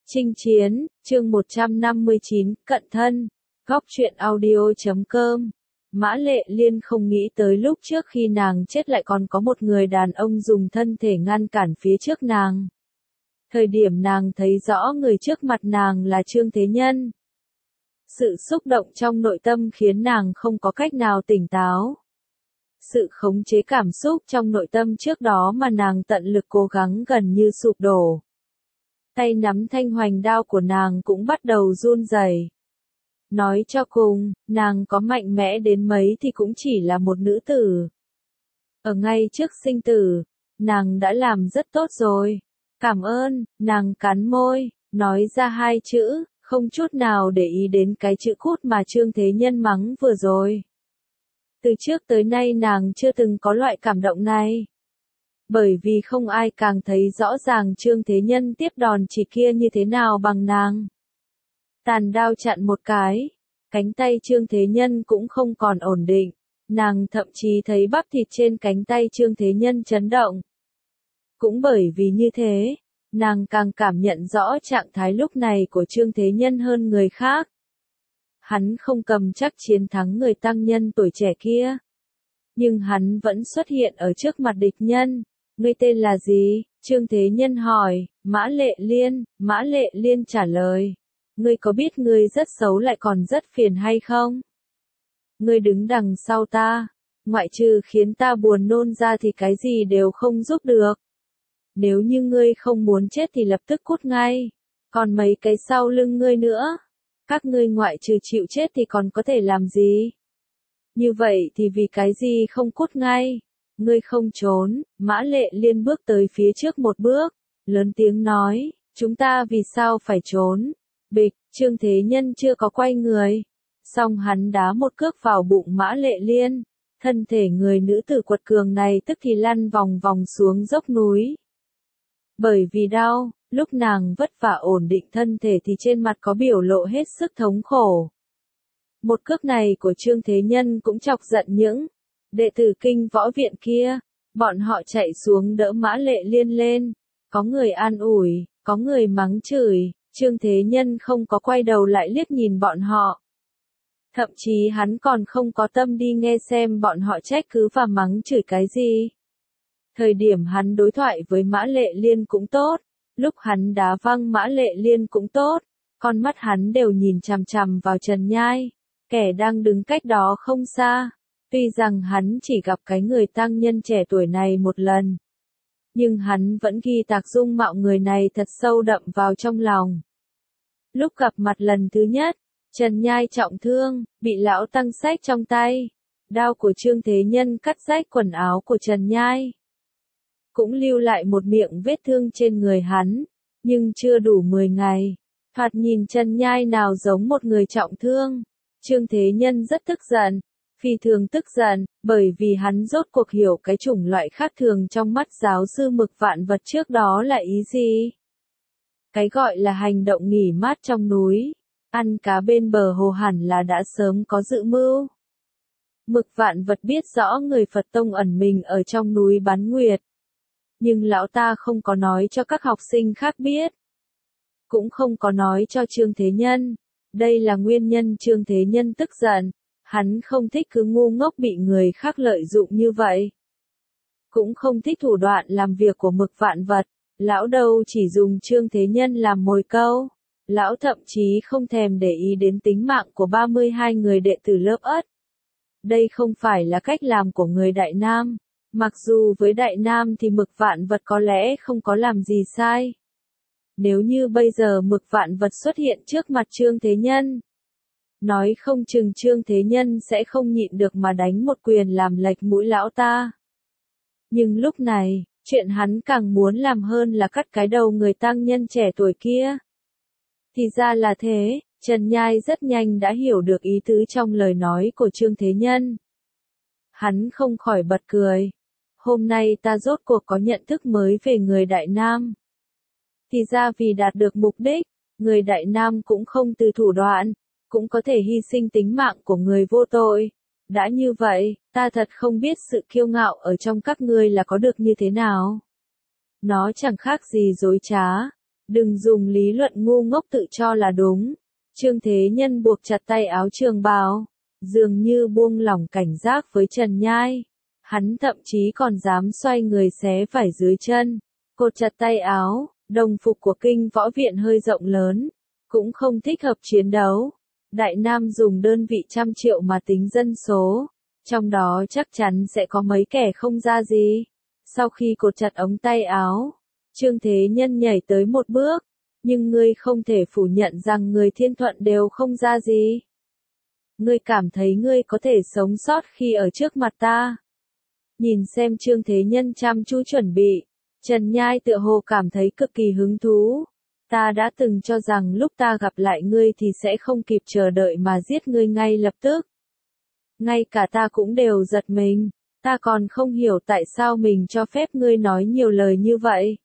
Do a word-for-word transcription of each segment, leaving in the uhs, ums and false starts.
Chinh chiến, chương một trăm năm mươi chín, cận thân, góc truyện audio chấm com. Mã Lệ Liên không nghĩ tới lúc trước khi nàng chết lại còn có một người đàn ông dùng thân thể ngăn cản phía trước nàng. Thời điểm nàng thấy rõ người trước mặt nàng là Trương Thế Nhân. Sự xúc động trong nội tâm khiến nàng không có cách nào tỉnh táo. Sự khống chế cảm xúc trong nội tâm trước đó mà nàng tận lực cố gắng gần như sụp đổ. Tay nắm thanh hoành đao của nàng cũng bắt đầu run rẩy. Nói cho cùng, nàng có mạnh mẽ đến mấy thì cũng chỉ là một nữ tử. Ở ngay trước sinh tử, nàng đã làm rất tốt rồi. Cảm ơn, nàng cắn môi, nói ra hai chữ, không chút nào để ý đến cái chữ cút mà Trương Thế Nhân mắng vừa rồi. Từ trước tới nay nàng chưa từng có loại cảm động này. Bởi vì không ai càng thấy rõ ràng Trương Thế Nhân tiếp đòn chỉ kia như thế nào bằng nàng. Tàn đao chặn một cái, cánh tay Trương Thế Nhân cũng không còn ổn định, nàng thậm chí thấy bắp thịt trên cánh tay Trương Thế Nhân chấn động. Cũng bởi vì như thế, nàng càng cảm nhận rõ trạng thái lúc này của Trương Thế Nhân hơn người khác. Hắn không cầm chắc chiến thắng người tăng nhân tuổi trẻ kia. Nhưng hắn vẫn xuất hiện ở trước mặt địch nhân. Ngươi tên là gì? Trương Thế Nhân hỏi. Mã Lệ Liên. Mã Lệ Liên trả lời. Ngươi có biết ngươi rất xấu lại còn rất phiền hay không? Ngươi đứng đằng sau ta. Ngoại trừ khiến ta buồn nôn ra thì cái gì đều không giúp được. Nếu như ngươi không muốn chết thì lập tức cút ngay. Còn mấy cái sau lưng ngươi nữa. Các ngươi ngoại trừ chịu chết thì còn có thể làm gì? Như vậy thì vì cái gì không cút ngay? Ngươi không trốn. Mã Lệ Liên bước tới phía trước một bước, lớn tiếng nói, chúng ta vì sao phải trốn? Bịch, Trương Thế Nhân chưa có quay người. Xong hắn đá một cước vào bụng Mã Lệ Liên. Thân thể người nữ tử quật cường này tức thì lăn vòng vòng xuống dốc núi. Bởi vì đau, lúc nàng vất vả ổn định thân thể thì trên mặt có biểu lộ hết sức thống khổ. Một cước này của Trương Thế Nhân cũng chọc giận những đệ tử kinh võ viện kia. Bọn họ chạy xuống đỡ Mã Lệ Liên lên. Có người an ủi, có người mắng chửi. Trương Thế Nhân không có quay đầu lại liếc nhìn bọn họ. Thậm chí hắn còn không có tâm đi nghe xem bọn họ trách cứ và mắng chửi cái gì. Thời điểm hắn đối thoại với Mã Lệ Liên cũng tốt. Lúc hắn đá văng Mã Lệ Liên cũng tốt. Con mắt hắn đều nhìn chằm chằm vào Trần Nhai. Kẻ đang đứng cách đó không xa. Tuy rằng hắn chỉ gặp cái người tăng nhân trẻ tuổi này một lần. Nhưng hắn vẫn ghi tạc dung mạo người này thật sâu đậm vào trong lòng. Lúc gặp mặt lần thứ nhất, Trần Nhai trọng thương, bị lão tăng xách trong tay. Đao của Trương Thế Nhân cắt rách quần áo của Trần Nhai. Cũng lưu lại một miệng vết thương trên người hắn. Nhưng chưa đủ mười ngày. Thoạt nhìn Trần Nhai nào giống một người trọng thương. Trương Thế Nhân rất tức giận, phi thường tức giận, bởi vì hắn rốt cuộc hiểu cái chủng loại khác thường trong mắt giáo sư Mực Vạn Vật trước đó là ý gì. Cái gọi là hành động nghỉ mát trong núi, ăn cá bên bờ hồ hẳn là đã sớm có dự mưu. Mực Vạn Vật biết rõ người Phật tông ẩn mình ở trong núi Bán Nguyệt. Nhưng lão ta không có nói cho các học sinh khác biết. Cũng không có nói cho Trương Thế Nhân. Đây là nguyên nhân Trương Thế Nhân tức giận, hắn không thích cứ ngu ngốc bị người khác lợi dụng như vậy. Cũng không thích thủ đoạn làm việc của Mực Vạn Vật, lão đâu chỉ dùng Trương Thế Nhân làm mồi câu, lão thậm chí không thèm để ý đến tính mạng của ba mươi hai người đệ tử lớp ất. Đây không phải là cách làm của người Đại Nam, mặc dù với Đại Nam thì Mực Vạn Vật có lẽ không có làm gì sai. Nếu như bây giờ Mực Vạn Vật xuất hiện trước mặt Trương Thế Nhân, nói không chừng Trương Thế Nhân sẽ không nhịn được mà đánh một quyền làm lệch mũi lão ta. Nhưng lúc này, chuyện hắn càng muốn làm hơn là cắt cái đầu người tăng nhân trẻ tuổi kia. Thì ra là thế, Trần Nhai rất nhanh đã hiểu được ý tứ trong lời nói của Trương Thế Nhân. Hắn không khỏi bật cười. Hôm nay ta rốt cuộc có nhận thức mới về người Đại Nam. Thì ra vì đạt được mục đích, người Đại Nam cũng không từ thủ đoạn, cũng có thể hy sinh tính mạng của người vô tội. Đã như vậy, ta thật không biết sự kiêu ngạo ở trong các ngươi là có được như thế nào. Nó chẳng khác gì dối trá. Đừng dùng lý luận ngu ngốc tự cho là đúng. Trương Thế Nhân buộc chặt tay áo trường bào, dường như buông lỏng cảnh giác với Trần Nhai. Hắn thậm chí còn dám xoay người xé vải dưới chân, cột chặt tay áo. Đồng phục của kinh võ viện hơi rộng lớn, cũng không thích hợp chiến đấu. Đại Nam dùng đơn vị trăm triệu mà tính dân số, trong đó chắc chắn sẽ có mấy kẻ không ra gì. Sau khi cột chặt ống tay áo, Trương Thế Nhân nhảy tới một bước, nhưng ngươi không thể phủ nhận rằng người Thiên Thuận đều không ra gì. Ngươi cảm thấy ngươi có thể sống sót khi ở trước mặt ta. Nhìn xem Trương Thế Nhân chăm chú chuẩn bị, Trần Nhai tựa hồ cảm thấy cực kỳ hứng thú. Ta đã từng cho rằng lúc ta gặp lại ngươi thì sẽ không kịp chờ đợi mà giết ngươi ngay lập tức. Ngay cả ta cũng đều giật mình, ta còn không hiểu tại sao mình cho phép ngươi nói nhiều lời như vậy.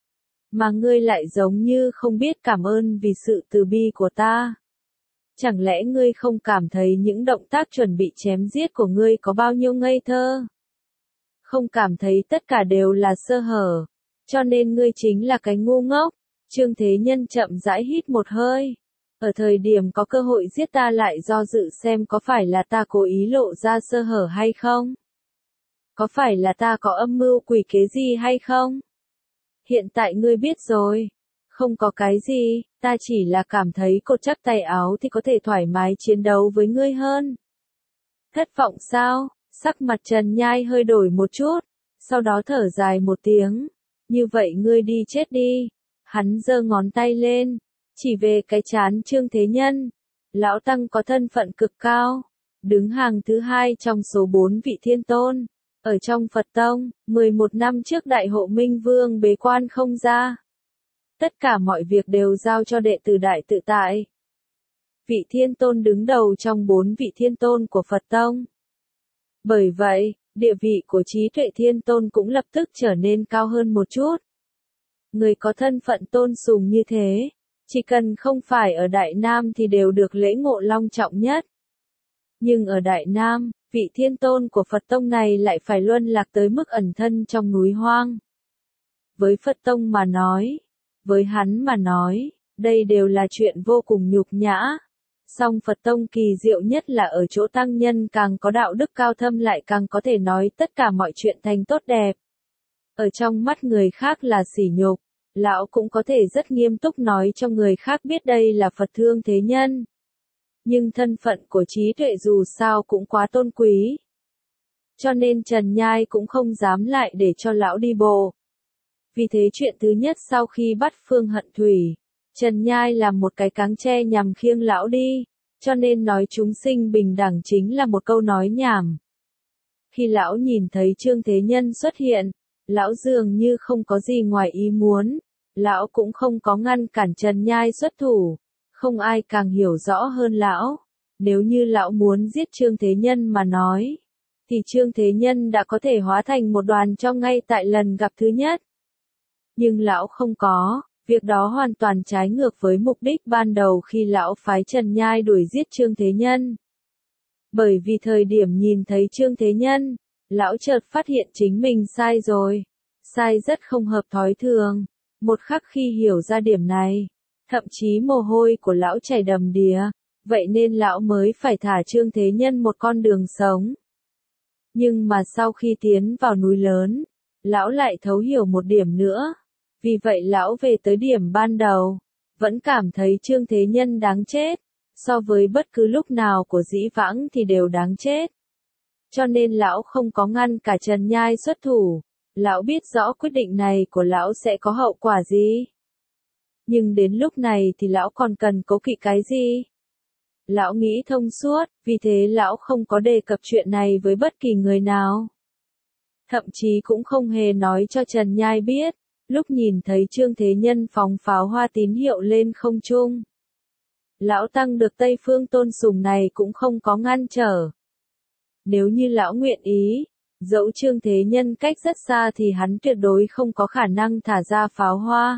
Mà ngươi lại giống như không biết cảm ơn vì sự từ bi của ta. Chẳng lẽ ngươi không cảm thấy những động tác chuẩn bị chém giết của ngươi có bao nhiêu ngây thơ? Không cảm thấy tất cả đều là sơ hở, cho nên ngươi chính là cái ngu ngốc. Trương Thế Nhân chậm rãi hít một hơi. Ở thời điểm có cơ hội giết ta lại do dự xem có phải là ta cố ý lộ ra sơ hở hay không? Có phải là ta có âm mưu quỷ kế gì hay không? Hiện tại ngươi biết rồi. Không có cái gì, ta chỉ là cảm thấy cột chắc tay áo thì có thể thoải mái chiến đấu với ngươi hơn. Thất vọng sao? Sắc mặt Trần Nhai hơi đổi một chút, sau đó thở dài một tiếng. Như vậy ngươi đi chết đi. Hắn giơ ngón tay lên, chỉ về cái trán Trương Thế Nhân. Lão Tăng có thân phận cực cao, đứng hàng thứ hai trong số bốn vị thiên tôn. Ở trong Phật Tông, mười một năm trước Đại Hộ Minh Vương bế quan không ra. Tất cả mọi việc đều giao cho đệ tử Đại Tự Tại. Vị thiên tôn đứng đầu trong bốn vị thiên tôn của Phật Tông. Bởi vậy, địa vị của trí tuệ thiên tôn cũng lập tức trở nên cao hơn một chút. Người có thân phận tôn sùng như thế, chỉ cần không phải ở Đại Nam thì đều được lễ ngộ long trọng nhất. Nhưng ở Đại Nam, vị thiên tôn của Phật Tông này lại phải luân lạc tới mức ẩn thân trong núi hoang. Với Phật Tông mà nói, với hắn mà nói, đây đều là chuyện vô cùng nhục nhã. Song Phật Tông kỳ diệu nhất là ở chỗ tăng nhân càng có đạo đức cao thâm lại càng có thể nói tất cả mọi chuyện thành tốt đẹp. Ở trong mắt người khác là sỉ nhục, lão cũng có thể rất nghiêm túc nói cho người khác biết đây là Phật Thương Thế Nhân. Nhưng thân phận của trí tuệ dù sao cũng quá tôn quý. Cho nên Trần Nhai cũng không dám lại để cho lão đi bộ. Vì thế chuyện thứ nhất sau khi bắt Phương Hận Thủy, Trần Nhai làm một cái cáng tre nhằm khiêng lão đi, cho nên nói chúng sinh bình đẳng chính là một câu nói nhảm. Khi lão nhìn thấy Trương Thế Nhân xuất hiện, lão dường như không có gì ngoài ý muốn, lão cũng không có ngăn cản Trần Nhai xuất thủ, không ai càng hiểu rõ hơn lão. Nếu như lão muốn giết Trương Thế Nhân mà nói, thì Trương Thế Nhân đã có thể hóa thành một đoàn cho ngay tại lần gặp thứ nhất. Nhưng lão không có, việc đó hoàn toàn trái ngược với mục đích ban đầu khi lão phái Trần Nhai đuổi giết Trương Thế Nhân. Bởi vì thời điểm nhìn thấy Trương Thế Nhân, lão chợt phát hiện chính mình sai rồi. Sai rất không hợp thói thường. Một khắc khi hiểu ra điểm này, thậm chí mồ hôi của lão chảy đầm đìa, vậy nên lão mới phải thả Trương Thế Nhân một con đường sống. Nhưng mà sau khi tiến vào núi lớn, lão lại thấu hiểu một điểm nữa. Vì vậy lão về tới điểm ban đầu, vẫn cảm thấy Trương Thế Nhân đáng chết, so với bất cứ lúc nào của dĩ vãng thì đều đáng chết. Cho nên lão không có ngăn cả Trần Nhai xuất thủ, lão biết rõ quyết định này của lão sẽ có hậu quả gì. Nhưng đến lúc này thì lão còn cần cố kỵ cái gì? Lão nghĩ thông suốt, vì thế lão không có đề cập chuyện này với bất kỳ người nào. Thậm chí cũng không hề nói cho Trần Nhai biết. Lúc nhìn thấy Trương Thế Nhân phóng pháo hoa tín hiệu lên không trung, lão tăng được Tây Phương tôn sùng này cũng không có ngăn trở. Nếu như lão nguyện ý, dẫu Trương Thế Nhân cách rất xa thì hắn tuyệt đối không có khả năng thả ra pháo hoa.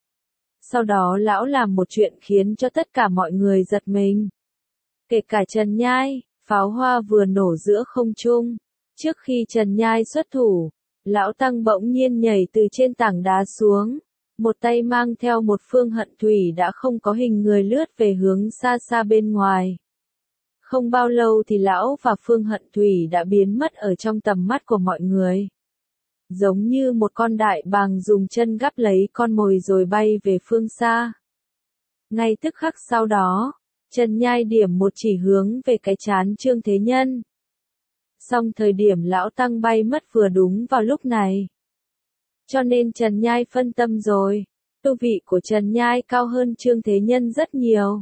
Sau đó lão làm một chuyện khiến cho tất cả mọi người giật mình. Kể cả Trần Nhai, pháo hoa vừa nổ giữa không trung. Trước khi Trần Nhai xuất thủ, lão tăng bỗng nhiên nhảy từ trên tảng đá xuống, một tay mang theo một phương hận thủy đã không có hình người lướt về hướng xa xa bên ngoài. Không bao lâu thì lão và phương hận thủy đã biến mất ở trong tầm mắt của mọi người. Giống như một con đại bàng dùng chân gắp lấy con mồi rồi bay về phương xa. Ngay tức khắc sau đó, Trần Nhai điểm một chỉ hướng về cái trán Trương Thế Nhân. Song thời điểm lão tăng bay mất vừa đúng vào lúc này. Cho nên Trần Nhai phân tâm rồi, tu vị của Trần Nhai cao hơn Trương Thế Nhân rất nhiều.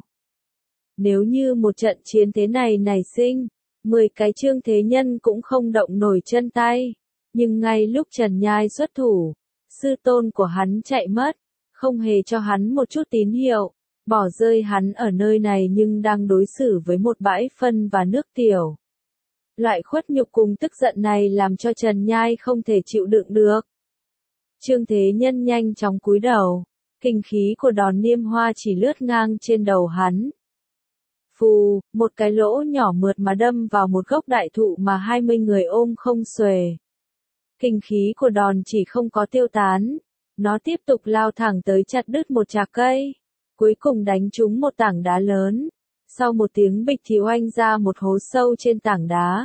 Nếu như một trận chiến thế này nảy sinh, mười cái Trương Thế Nhân cũng không động nổi chân tay. Nhưng ngay lúc Trần Nhai xuất thủ, sư tôn của hắn chạy mất, không hề cho hắn một chút tín hiệu, bỏ rơi hắn ở nơi này nhưng đang đối xử với một bãi phân và nước tiểu. Loại khuất nhục cùng tức giận này làm cho Trần Nhai không thể chịu đựng được. Trương Thế Nhân nhanh chóng cúi đầu, kinh khí của đòn niêm hoa chỉ lướt ngang trên đầu hắn. Phù, một cái lỗ nhỏ mượt mà đâm vào một gốc đại thụ mà hai mươi người ôm không xuề. Kinh khí của đòn chỉ không có tiêu tán, nó tiếp tục lao thẳng tới chặt đứt một chạc cây, cuối cùng đánh trúng một tảng đá lớn. Sau một tiếng bịch thì oanh ra một hố sâu trên tảng đá.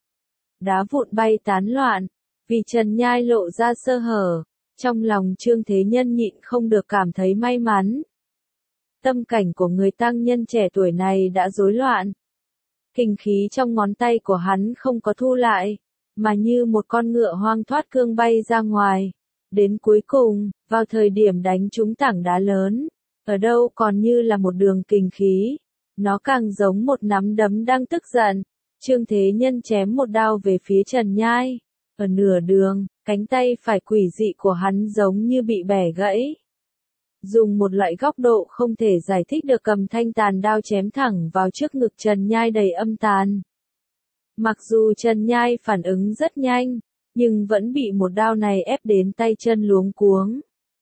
Đá vụn bay tán loạn, vì Trần Nhai lộ ra sơ hở, trong lòng Trương Thế Nhân nhịn không được cảm thấy may mắn. Tâm cảnh của người tăng nhân trẻ tuổi này đã rối loạn. Kinh khí trong ngón tay của hắn không có thu lại, mà như một con ngựa hoang thoát cương bay ra ngoài. Đến cuối cùng, vào thời điểm đánh trúng tảng đá lớn, ở đâu còn như là một đường kinh khí. Nó càng giống một nắm đấm đang tức giận. Trương Thế Nhân chém một đao về phía Trần Nhai. Ở nửa đường, cánh tay phải quỷ dị của hắn giống như bị bẻ gãy. Dùng một loại góc độ không thể giải thích được cầm thanh tàn đao chém thẳng vào trước ngực Trần Nhai đầy âm tàn. Mặc dù Trần Nhai phản ứng rất nhanh, nhưng vẫn bị một đao này ép đến tay chân luống cuống.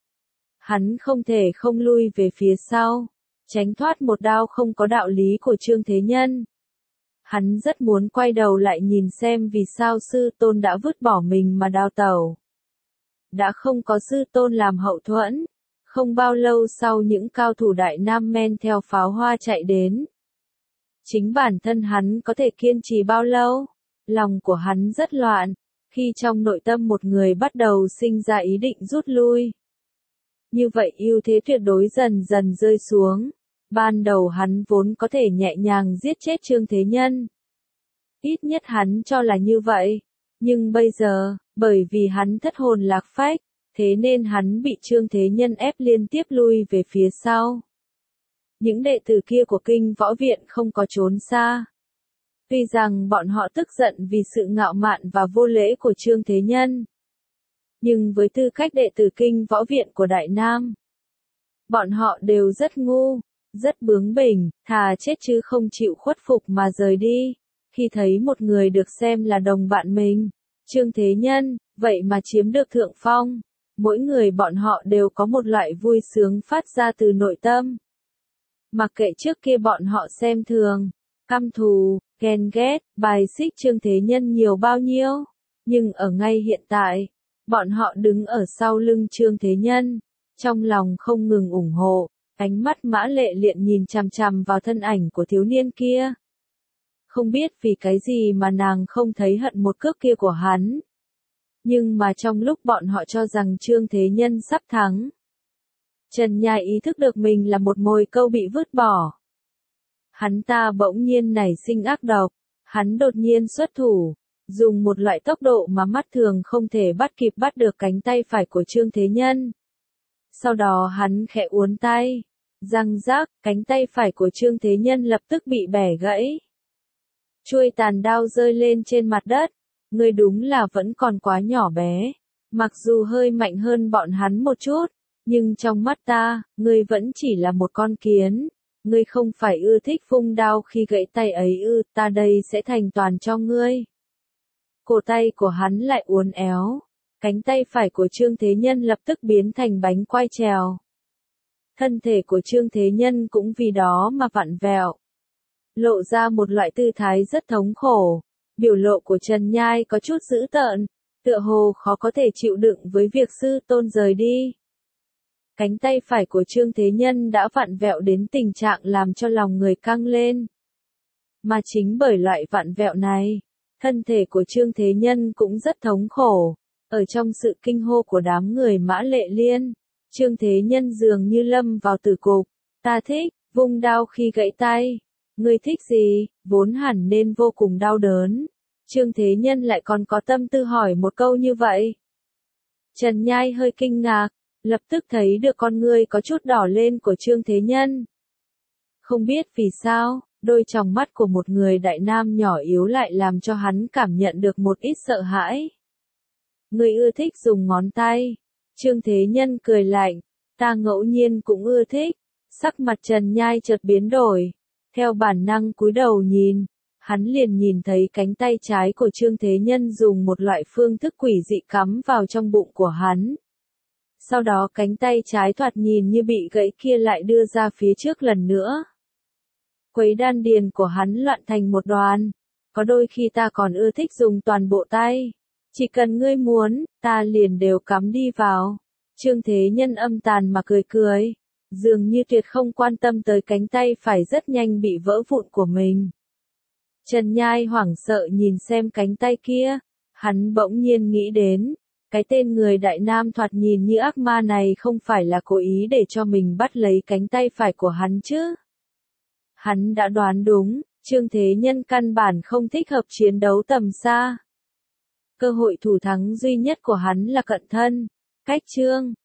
Hắn không thể không lui về phía sau, tránh thoát một đao không có đạo lý của Trương Thế Nhân. Hắn rất muốn quay đầu lại nhìn xem vì sao sư tôn đã vứt bỏ mình mà đào tẩu. Đã không có sư tôn làm hậu thuẫn, không bao lâu sau những cao thủ Đại Nam men theo pháo hoa chạy đến. Chính bản thân hắn có thể kiên trì bao lâu? Lòng của hắn rất loạn, khi trong nội tâm một người bắt đầu sinh ra ý định rút lui. Như vậy ưu thế tuyệt đối dần dần rơi xuống. Ban đầu hắn vốn có thể nhẹ nhàng giết chết Trương Thế Nhân. Ít nhất hắn cho là như vậy. Nhưng bây giờ, bởi vì hắn thất hồn lạc phách, thế nên hắn bị Trương Thế Nhân ép liên tiếp lui về phía sau. Những đệ tử kia của kinh võ viện không có trốn xa. Tuy rằng bọn họ tức giận vì sự ngạo mạn và vô lễ của Trương Thế Nhân. Nhưng với tư cách đệ tử kinh võ viện của Đại Nam, bọn họ đều rất ngu, rất bướng bỉnh, thà chết chứ không chịu khuất phục mà rời đi. Khi thấy một người được xem là đồng bạn mình, Trương Thế Nhân, vậy mà chiếm được thượng phong, mỗi người bọn họ đều có một loại vui sướng phát ra từ nội tâm. Mặc kệ trước kia bọn họ xem thường, căm thù, ghen ghét, bài xích Trương Thế Nhân nhiều bao nhiêu, nhưng ở ngay hiện tại, bọn họ đứng ở sau lưng Trương Thế Nhân, trong lòng không ngừng ủng hộ, ánh mắt Mã Lệ Luyện nhìn chằm chằm vào thân ảnh của thiếu niên kia. Không biết vì cái gì mà nàng không thấy hận một cước kia của hắn. Nhưng mà trong lúc bọn họ cho rằng Trương Thế Nhân sắp thắng, Trần Nhai ý thức được mình là một mồi câu bị vứt bỏ. Hắn ta bỗng nhiên nảy sinh ác độc, hắn đột nhiên xuất thủ, dùng một loại tốc độ mà mắt thường không thể bắt kịp bắt được cánh tay phải của Trương Thế Nhân. Sau đó hắn khẽ uốn tay, răng rác, cánh tay phải của Trương Thế Nhân lập tức bị bẻ gãy. Chuôi tàn đao rơi lên trên mặt đất, ngươi đúng là vẫn còn quá nhỏ bé, mặc dù hơi mạnh hơn bọn hắn một chút, nhưng trong mắt ta, ngươi vẫn chỉ là một con kiến. Ngươi không phải ưa thích phung đao khi gãy tay ấy ư, ta đây sẽ thành toàn cho ngươi. Cổ tay của hắn lại uốn éo, cánh tay phải của Trương Thế Nhân lập tức biến thành bánh quai trèo. Thân thể của Trương Thế Nhân cũng vì đó mà vặn vẹo, lộ ra một loại tư thái rất thống khổ. Biểu lộ của Trần Nhai có chút dữ tợn, tựa hồ khó có thể chịu đựng với việc sư tôn rời đi. Cánh tay phải của Trương Thế Nhân đã vặn vẹo đến tình trạng làm cho lòng người căng lên. Mà chính bởi loại vặn vẹo này, thân thể của Trương Thế Nhân cũng rất thống khổ. Ở trong sự kinh hô của đám người Mã Lệ Liên, Trương Thế Nhân dường như lâm vào tử cục. Ta thích, vung đao khi gãy tay. Ngươi thích gì, vốn hẳn nên vô cùng đau đớn. Trương Thế Nhân lại còn có tâm tư hỏi một câu như vậy. Trần Nhai hơi kinh ngạc, lập tức thấy được con ngươi có chút đỏ lên của Trương Thế Nhân. Không biết vì sao, đôi tròng mắt của một người đại nam nhỏ yếu lại làm cho hắn cảm nhận được một ít sợ hãi. Ngươi ưa thích dùng ngón tay. Trương Thế Nhân cười lạnh, ta ngẫu nhiên cũng ưa thích. Sắc mặt Trần Nhai chợt biến đổi, theo bản năng cúi đầu nhìn, hắn liền nhìn thấy cánh tay trái của Trương Thế Nhân dùng một loại phương thức quỷ dị cắm vào trong bụng của hắn. Sau đó cánh tay trái thoạt nhìn như bị gãy kia lại đưa ra phía trước lần nữa. Quấy đan điền của hắn loạn thành một đoàn, có đôi khi ta còn ưa thích dùng toàn bộ tay. Chỉ cần ngươi muốn, ta liền đều cắm đi vào. Trương Thế Nhân âm tàn mà cười cười, dường như tuyệt không quan tâm tới cánh tay phải rất nhanh bị vỡ vụn của mình. Trần Nhai hoảng sợ nhìn xem cánh tay kia, hắn bỗng nhiên nghĩ đến, cái tên người đại nam thoạt nhìn như ác ma này không phải là cố ý để cho mình bắt lấy cánh tay phải của hắn chứ. Hắn đã đoán đúng, Trương Thế Nhân căn bản không thích hợp chiến đấu tầm xa. Cơ hội thủ thắng duy nhất của hắn là cận thân, cách Trương